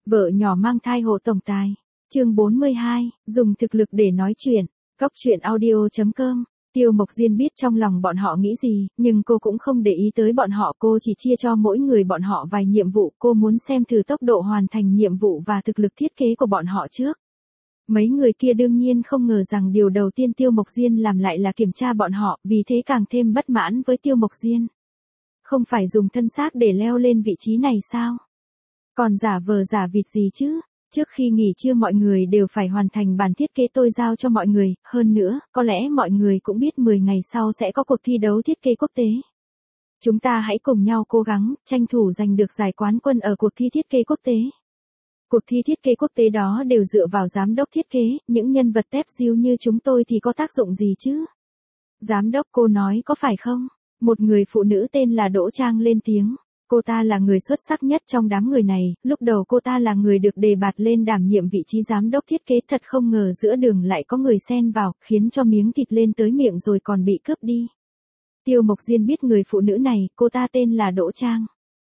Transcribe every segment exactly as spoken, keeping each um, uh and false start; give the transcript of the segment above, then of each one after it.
Vợ nhỏ mang thai hộ tổng tài. Chương bốn mươi hai, dùng thực lực để nói chuyện. Cóc truyện audio chấm com. Tiêu Mộc Diên biết trong lòng bọn họ nghĩ gì, nhưng cô cũng không để ý tới bọn họ, cô chỉ chia cho mỗi người bọn họ vài nhiệm vụ, cô muốn xem thử tốc độ hoàn thành nhiệm vụ và thực lực thiết kế của bọn họ trước. Mấy người kia đương nhiên không ngờ rằng điều đầu tiên Tiêu Mộc Diên làm lại là kiểm tra bọn họ, vì thế càng thêm bất mãn với Tiêu Mộc Diên. Không phải dùng thân xác để leo lên vị trí này sao? Còn giả vờ giả vịt gì chứ? Trước khi nghỉ trưa mọi người đều phải hoàn thành bản thiết kế tôi giao cho mọi người, hơn nữa, có lẽ mọi người cũng biết mười ngày sau sẽ có cuộc thi đấu thiết kế quốc tế. Chúng ta hãy cùng nhau cố gắng, tranh thủ giành được giải quán quân ở cuộc thi thiết kế quốc tế. Cuộc thi thiết kế quốc tế đó đều dựa vào giám đốc thiết kế, những nhân vật tép diêu như chúng tôi thì có tác dụng gì chứ? Giám đốc, cô nói có phải không? Một người phụ nữ tên là Đỗ Trang lên tiếng. Cô ta là người xuất sắc nhất trong đám người này, lúc đầu cô ta là người được đề bạt lên đảm nhiệm vị trí giám đốc thiết kế, thật không ngờ giữa đường lại có người xen vào, khiến cho miếng thịt lên tới miệng rồi còn bị cướp đi. Tiêu Mộc Diên biết người phụ nữ này, cô ta tên là Đỗ Trang.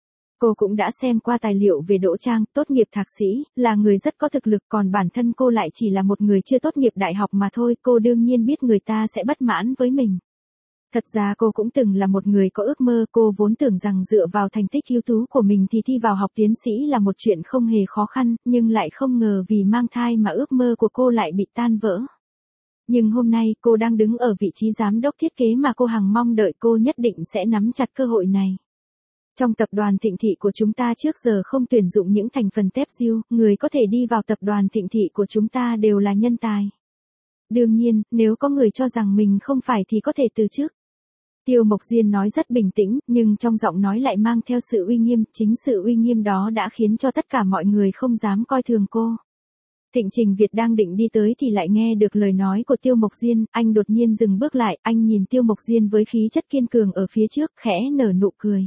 Cô cũng đã xem qua tài liệu về Đỗ Trang, tốt nghiệp thạc sĩ, là người rất có thực lực, còn bản thân cô lại chỉ là một người chưa tốt nghiệp đại học mà thôi, cô đương nhiên biết người ta sẽ bất mãn với mình. Thật ra cô cũng từng là một người có ước mơ, cô vốn tưởng rằng dựa vào thành tích ưu tú của mình thì thi vào học tiến sĩ là một chuyện không hề khó khăn, nhưng lại không ngờ vì mang thai mà ước mơ của cô lại bị tan vỡ. Nhưng hôm nay cô đang đứng ở vị trí giám đốc thiết kế mà cô hằng mong đợi, cô nhất định sẽ nắm chặt cơ hội này. Trong tập đoàn Thịnh Thị của chúng ta trước giờ không tuyển dụng những thành phần tép diêu, người có thể đi vào tập đoàn Thịnh Thị của chúng ta đều là nhân tài. Đương nhiên, nếu có người cho rằng mình không phải thì có thể từ chức. Tiêu Mộc Diên nói rất bình tĩnh, nhưng trong giọng nói lại mang theo sự uy nghiêm, chính sự uy nghiêm đó đã khiến cho tất cả mọi người không dám coi thường cô. Thịnh Trình Việt đang định đi tới thì lại nghe được lời nói của Tiêu Mộc Diên, anh đột nhiên dừng bước lại, anh nhìn Tiêu Mộc Diên với khí chất kiên cường ở phía trước, khẽ nở nụ cười.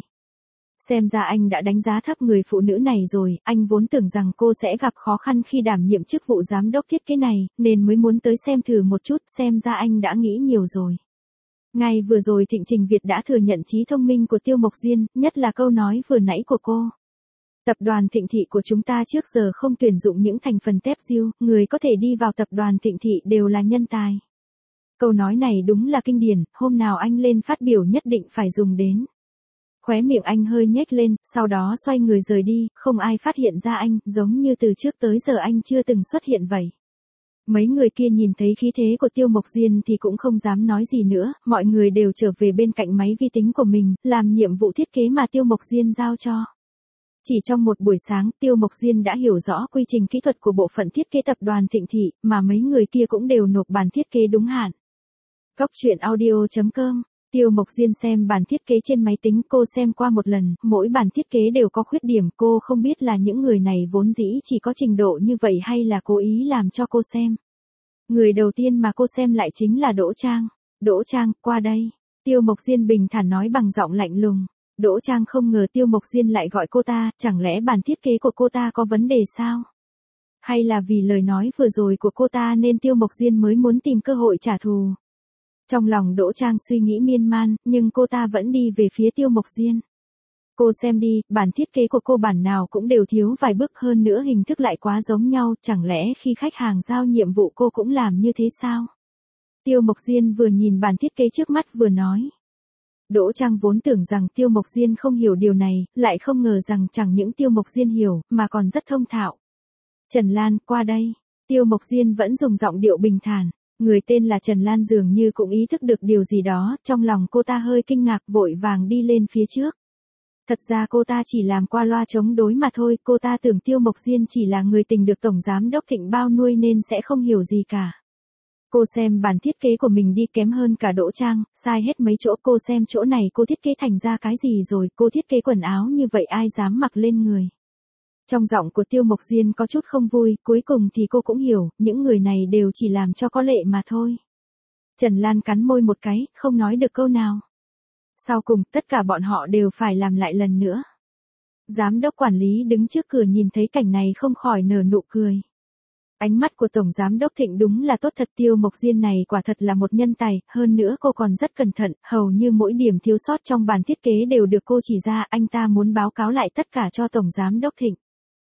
Xem ra anh đã đánh giá thấp người phụ nữ này rồi, anh vốn tưởng rằng cô sẽ gặp khó khăn khi đảm nhiệm chức vụ giám đốc thiết kế này, nên mới muốn tới xem thử một chút, xem ra anh đã nghĩ nhiều rồi. Ngay vừa rồi Thịnh Trình Việt đã thừa nhận trí thông minh của Tiêu Mộc Diên, nhất là câu nói vừa nãy của cô. Tập đoàn Thịnh Thị của chúng ta trước giờ không tuyển dụng những thành phần tép diêu, người có thể đi vào tập đoàn Thịnh Thị đều là nhân tài. Câu nói này đúng là kinh điển, hôm nào anh lên phát biểu nhất định phải dùng đến. Khóe miệng anh hơi nhếch lên, sau đó xoay người rời đi, không ai phát hiện ra anh, giống như từ trước tới giờ anh chưa từng xuất hiện vậy. Mấy người kia nhìn thấy khí thế của Tiêu Mộc Diên thì cũng không dám nói gì nữa, mọi người đều trở về bên cạnh máy vi tính của mình, làm nhiệm vụ thiết kế mà Tiêu Mộc Diên giao cho. Chỉ trong một buổi sáng, Tiêu Mộc Diên đã hiểu rõ quy trình kỹ thuật của bộ phận thiết kế tập đoàn Thịnh Thị, mà mấy người kia cũng đều nộp bản thiết kế đúng hạn. Cóc truyện audio chấm com. Tiêu Mộc Diên xem bản thiết kế trên máy tính, cô xem qua một lần, mỗi bản thiết kế đều có khuyết điểm, cô không biết là những người này vốn dĩ chỉ có trình độ như vậy hay là cố ý làm cho cô xem. Người đầu tiên mà cô xem lại chính là Đỗ Trang. Đỗ Trang, qua đây. Tiêu Mộc Diên bình thản nói bằng giọng lạnh lùng. Đỗ Trang không ngờ Tiêu Mộc Diên lại gọi cô ta, chẳng lẽ bản thiết kế của cô ta có vấn đề sao? Hay là vì lời nói vừa rồi của cô ta nên Tiêu Mộc Diên mới muốn tìm cơ hội trả thù? Trong lòng Đỗ Trang suy nghĩ miên man, nhưng cô ta vẫn đi về phía Tiêu Mộc Diên. Cô xem đi, bản thiết kế của cô bản nào cũng đều thiếu vài bước, hơn nữa hình thức lại quá giống nhau, chẳng lẽ khi khách hàng giao nhiệm vụ cô cũng làm như thế sao? Tiêu Mộc Diên vừa nhìn bản thiết kế trước mắt vừa nói. Đỗ Trang vốn tưởng rằng Tiêu Mộc Diên không hiểu điều này, lại không ngờ rằng chẳng những Tiêu Mộc Diên hiểu, mà còn rất thông thạo. Trần Lan, qua đây. Tiêu Mộc Diên vẫn dùng giọng điệu bình thản. Người tên là Trần Lan dường như cũng ý thức được điều gì đó, trong lòng cô ta hơi kinh ngạc, vội vàng đi lên phía trước. Thật ra cô ta chỉ làm qua loa chống đối mà thôi, cô ta tưởng Tiêu Mộc Diên chỉ là người tình được Tổng Giám đốc Thịnh bao nuôi nên sẽ không hiểu gì cả. Cô xem bản thiết kế của mình đi kém hơn cả Đỗ Trang, sai hết mấy chỗ, cô xem chỗ này cô thiết kế thành ra cái gì rồi, cô thiết kế quần áo như vậy ai dám mặc lên người. Trong giọng của Tiêu Mộc Diên có chút không vui, cuối cùng thì cô cũng hiểu, những người này đều chỉ làm cho có lệ mà thôi. Trần Lan cắn môi một cái, không nói được câu nào. Sau cùng, tất cả bọn họ đều phải làm lại lần nữa. Giám đốc quản lý đứng trước cửa nhìn thấy cảnh này không khỏi nở nụ cười. Ánh mắt của Tổng Giám đốc Thịnh đúng là tốt thật, Tiêu Mộc Diên này quả thật là một nhân tài, hơn nữa cô còn rất cẩn thận, hầu như mỗi điểm thiếu sót trong bản thiết kế đều được cô chỉ ra, anh ta muốn báo cáo lại tất cả cho Tổng Giám đốc Thịnh.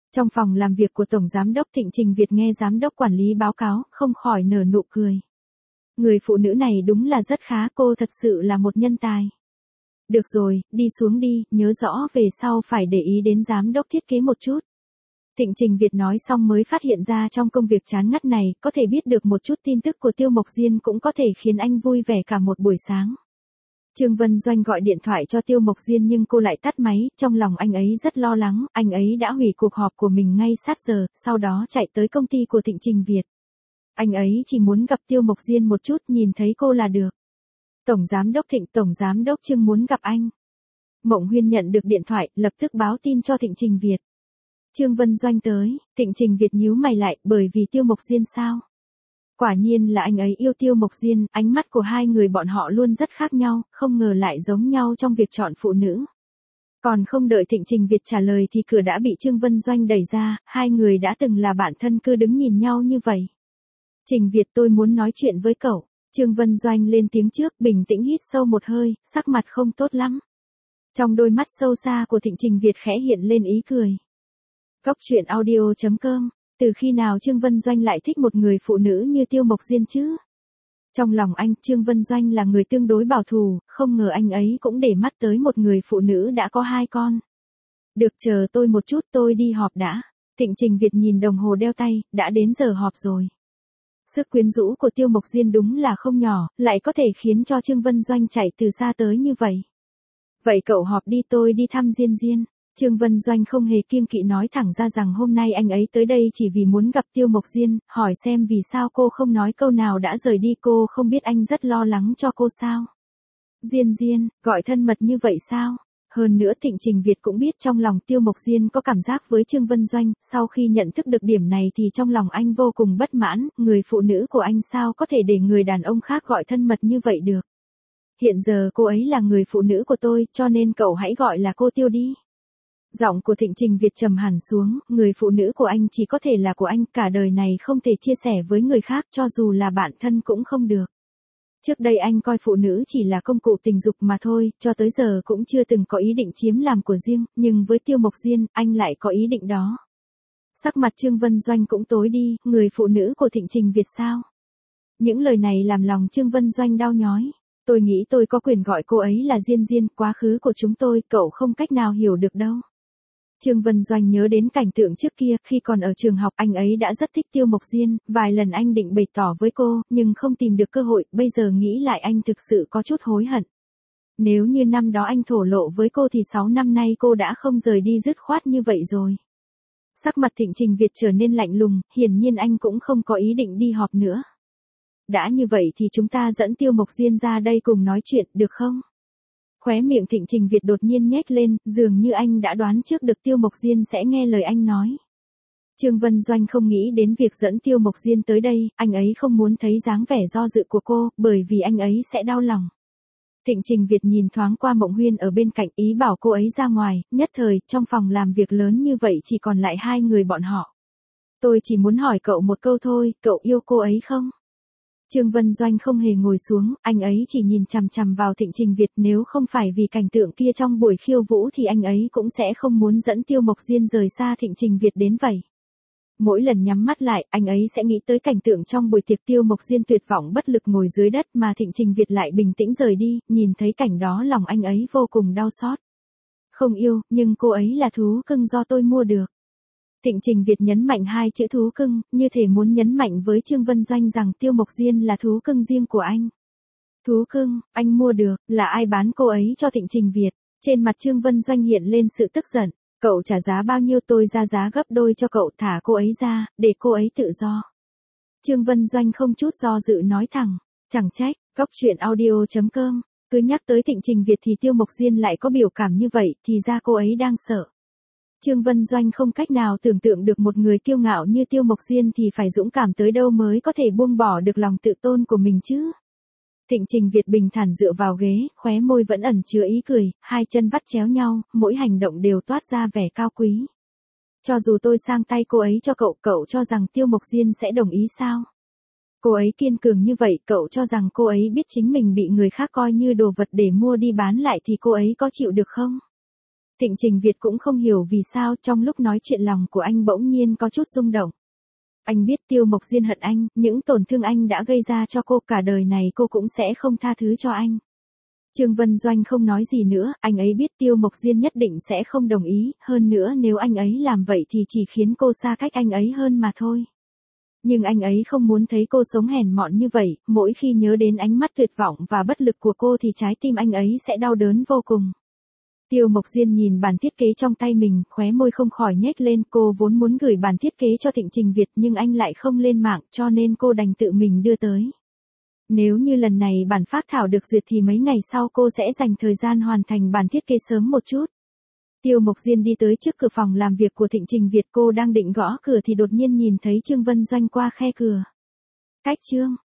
Trong phòng làm việc của Tổng Giám đốc Thịnh Trình Việt nghe Giám đốc quản lý báo cáo, không khỏi nở nụ cười. Người phụ nữ này đúng là rất khá, cô thật sự là một nhân tài. Được rồi, đi xuống đi, nhớ rõ về sau phải để ý đến Giám đốc thiết kế một chút. Thịnh Trình Việt nói xong mới phát hiện ra trong công việc chán ngắt này, có thể biết được một chút tin tức của Tiêu Mộc Diên cũng có thể khiến anh vui vẻ cả một buổi sáng. Trương Vân Doanh gọi điện thoại cho Tiêu Mộc Diên nhưng cô lại tắt máy, trong lòng anh ấy rất lo lắng, anh ấy đã hủy cuộc họp của mình ngay sát giờ, sau đó chạy tới công ty của Thịnh Trình Việt. Anh ấy chỉ muốn gặp Tiêu Mộc Diên một chút, nhìn thấy cô là được. Tổng Giám đốc Thịnh, Tổng Giám đốc Trương muốn gặp anh. Mộng Huyên nhận được điện thoại, lập tức báo tin cho Thịnh Trình Việt. Trương Vân Doanh tới, Thịnh Trình Việt nhíu mày lại, bởi vì Tiêu Mộc Diên sao? Quả nhiên là anh ấy yêu Tiêu Mộc Diên, ánh mắt của hai người bọn họ luôn rất khác nhau, không ngờ lại giống nhau trong việc chọn phụ nữ. Còn không đợi Thịnh Trình Việt trả lời thì cửa đã bị Trương Vân Doanh đẩy ra, hai người đã từng là bạn thân cứ đứng nhìn nhau như vậy. Trình Việt, tôi muốn nói chuyện với cậu. Trương Vân Doanh lên tiếng trước, bình tĩnh hít sâu một hơi, sắc mặt không tốt lắm. Trong đôi mắt sâu xa của Thịnh Trình Việt khẽ hiện lên ý cười. Cốc truyện audio chấm com, từ khi nào Trương Vân Doanh lại thích một người phụ nữ như Tiêu Mộc Diên chứ? Trong lòng anh, Trương Vân Doanh là người tương đối bảo thủ, không ngờ anh ấy cũng để mắt tới một người phụ nữ đã có hai con. Được, chờ tôi một chút, tôi đi họp đã. Thịnh Trình Việt nhìn đồng hồ đeo tay, đã đến giờ họp rồi. Sức quyến rũ của Tiêu Mộc Diên đúng là không nhỏ, lại có thể khiến cho Trương Vân Doanh chạy từ xa tới như vậy. Vậy cậu họp đi, tôi đi thăm Diên Diên. Trương Vân Doanh không hề kiêng kỵ nói thẳng ra rằng hôm nay anh ấy tới đây chỉ vì muốn gặp Tiêu Mộc Diên, hỏi xem vì sao cô không nói câu nào đã rời đi, cô không biết anh rất lo lắng cho cô sao? Diên Diên, gọi thân mật như vậy sao? Hơn nữa Thịnh Trình Việt cũng biết trong lòng Tiêu Mộc Diên có cảm giác với Trương Vân Doanh, sau khi nhận thức được điểm này thì trong lòng anh vô cùng bất mãn, người phụ nữ của anh sao có thể để người đàn ông khác gọi thân mật như vậy được. Hiện giờ cô ấy là người phụ nữ của tôi, cho nên cậu hãy gọi là cô Tiêu đi. Giọng của Thịnh Trình Việt trầm hẳn xuống, người phụ nữ của anh chỉ có thể là của anh, cả đời này không thể chia sẻ với người khác, cho dù là bạn thân cũng không được. Trước đây anh coi phụ nữ chỉ là công cụ tình dục mà thôi, cho tới giờ cũng chưa từng có ý định chiếm làm của riêng, nhưng với Tiêu Mộc Diên, anh lại có ý định đó. Sắc mặt Trương Vân Doanh cũng tối đi, người phụ nữ của Thịnh Trình Việt sao? Những lời này làm lòng Trương Vân Doanh đau nhói. Tôi nghĩ tôi có quyền gọi cô ấy là Diên Diên, quá khứ của chúng tôi, cậu không cách nào hiểu được đâu. Trương Vân Doanh nhớ đến cảnh tượng trước kia, khi còn ở trường học anh ấy đã rất thích Tiêu Mộc Diên, vài lần anh định bày tỏ với cô, nhưng không tìm được cơ hội, bây giờ nghĩ lại anh thực sự có chút hối hận. Nếu như năm đó anh thổ lộ với cô thì sáu năm nay cô đã không rời đi dứt khoát như vậy rồi. Sắc mặt Thịnh Trình Việt trở nên lạnh lùng, hiển nhiên anh cũng không có ý định đi họp nữa. Đã như vậy thì chúng ta dẫn Tiêu Mộc Diên ra đây cùng nói chuyện, được không? Khóe miệng Thịnh Trình Việt đột nhiên nhếch lên, dường như anh đã đoán trước được Tiêu Mộc Diên sẽ nghe lời anh nói. Trương Vân Doanh không nghĩ đến việc dẫn Tiêu Mộc Diên tới đây, anh ấy không muốn thấy dáng vẻ do dự của cô, bởi vì anh ấy sẽ đau lòng. Thịnh Trình Việt nhìn thoáng qua Mộng Huyên ở bên cạnh, ý bảo cô ấy ra ngoài, nhất thời, trong phòng làm việc lớn như vậy chỉ còn lại hai người bọn họ. Tôi chỉ muốn hỏi cậu một câu thôi, cậu yêu cô ấy không? Trương Vân Doanh không hề ngồi xuống, anh ấy chỉ nhìn chằm chằm vào Thịnh Trình Việt, nếu không phải vì cảnh tượng kia trong buổi khiêu vũ thì anh ấy cũng sẽ không muốn dẫn Tiêu Mộc Diên rời xa Thịnh Trình Việt đến vậy. Mỗi lần nhắm mắt lại, anh ấy sẽ nghĩ tới cảnh tượng trong buổi tiệc Tiêu Mộc Diên tuyệt vọng bất lực ngồi dưới đất mà Thịnh Trình Việt lại bình tĩnh rời đi, nhìn thấy cảnh đó lòng anh ấy vô cùng đau xót. Không yêu, nhưng cô ấy là thú cưng do tôi mua được. Thịnh Trình Việt nhấn mạnh hai chữ thú cưng, như thể muốn nhấn mạnh với Trương Vân Doanh rằng Tiêu Mộc Diên là thú cưng riêng của anh. Thú cưng, anh mua được, là ai bán cô ấy cho Thịnh Trình Việt? Trên mặt Trương Vân Doanh hiện lên sự tức giận. Cậu trả giá bao nhiêu tôi ra giá gấp đôi cho cậu, thả cô ấy ra, để cô ấy tự do. Trương Vân Doanh không chút do dự nói thẳng, chẳng trách, cốc truyện audio chấm com, cứ nhắc tới Thịnh Trình Việt thì Tiêu Mộc Diên lại có biểu cảm như vậy, thì ra cô ấy đang sợ. Trương Vân Doanh không cách nào tưởng tượng được một người kiêu ngạo như Tiêu Mộc Diên thì phải dũng cảm tới đâu mới có thể buông bỏ được lòng tự tôn của mình chứ. Thịnh Trình Việt bình thản dựa vào ghế, khóe môi vẫn ẩn chứa ý cười, hai chân vắt chéo nhau, mỗi hành động đều toát ra vẻ cao quý. Cho dù tôi sang tay cô ấy cho cậu, cậu cho rằng Tiêu Mộc Diên sẽ đồng ý sao? Cô ấy kiên cường như vậy, cậu cho rằng cô ấy biết chính mình bị người khác coi như đồ vật để mua đi bán lại thì cô ấy có chịu được không? Thịnh Trình Việt cũng không hiểu vì sao trong lúc nói chuyện lòng của anh bỗng nhiên có chút rung động. Anh biết Tiêu Mộc Diên hận anh, những tổn thương anh đã gây ra cho cô cả đời này cô cũng sẽ không tha thứ cho anh. Trương Vân Doanh không nói gì nữa, anh ấy biết Tiêu Mộc Diên nhất định sẽ không đồng ý, hơn nữa nếu anh ấy làm vậy thì chỉ khiến cô xa cách anh ấy hơn mà thôi. Nhưng anh ấy không muốn thấy cô sống hèn mọn như vậy, mỗi khi nhớ đến ánh mắt tuyệt vọng và bất lực của cô thì trái tim anh ấy sẽ đau đớn vô cùng. Tiêu Mộc Diên nhìn bản thiết kế trong tay mình, khóe môi không khỏi nhếch lên, cô vốn muốn gửi bản thiết kế cho Thịnh Trình Việt nhưng anh lại không lên mạng cho nên cô đành tự mình đưa tới. Nếu như lần này bản phác thảo được duyệt thì mấy ngày sau cô sẽ dành thời gian hoàn thành bản thiết kế sớm một chút. Tiêu Mộc Diên đi tới trước cửa phòng làm việc của Thịnh Trình Việt, cô đang định gõ cửa thì đột nhiên nhìn thấy Trương Vân Doanh qua khe cửa. Cách Trương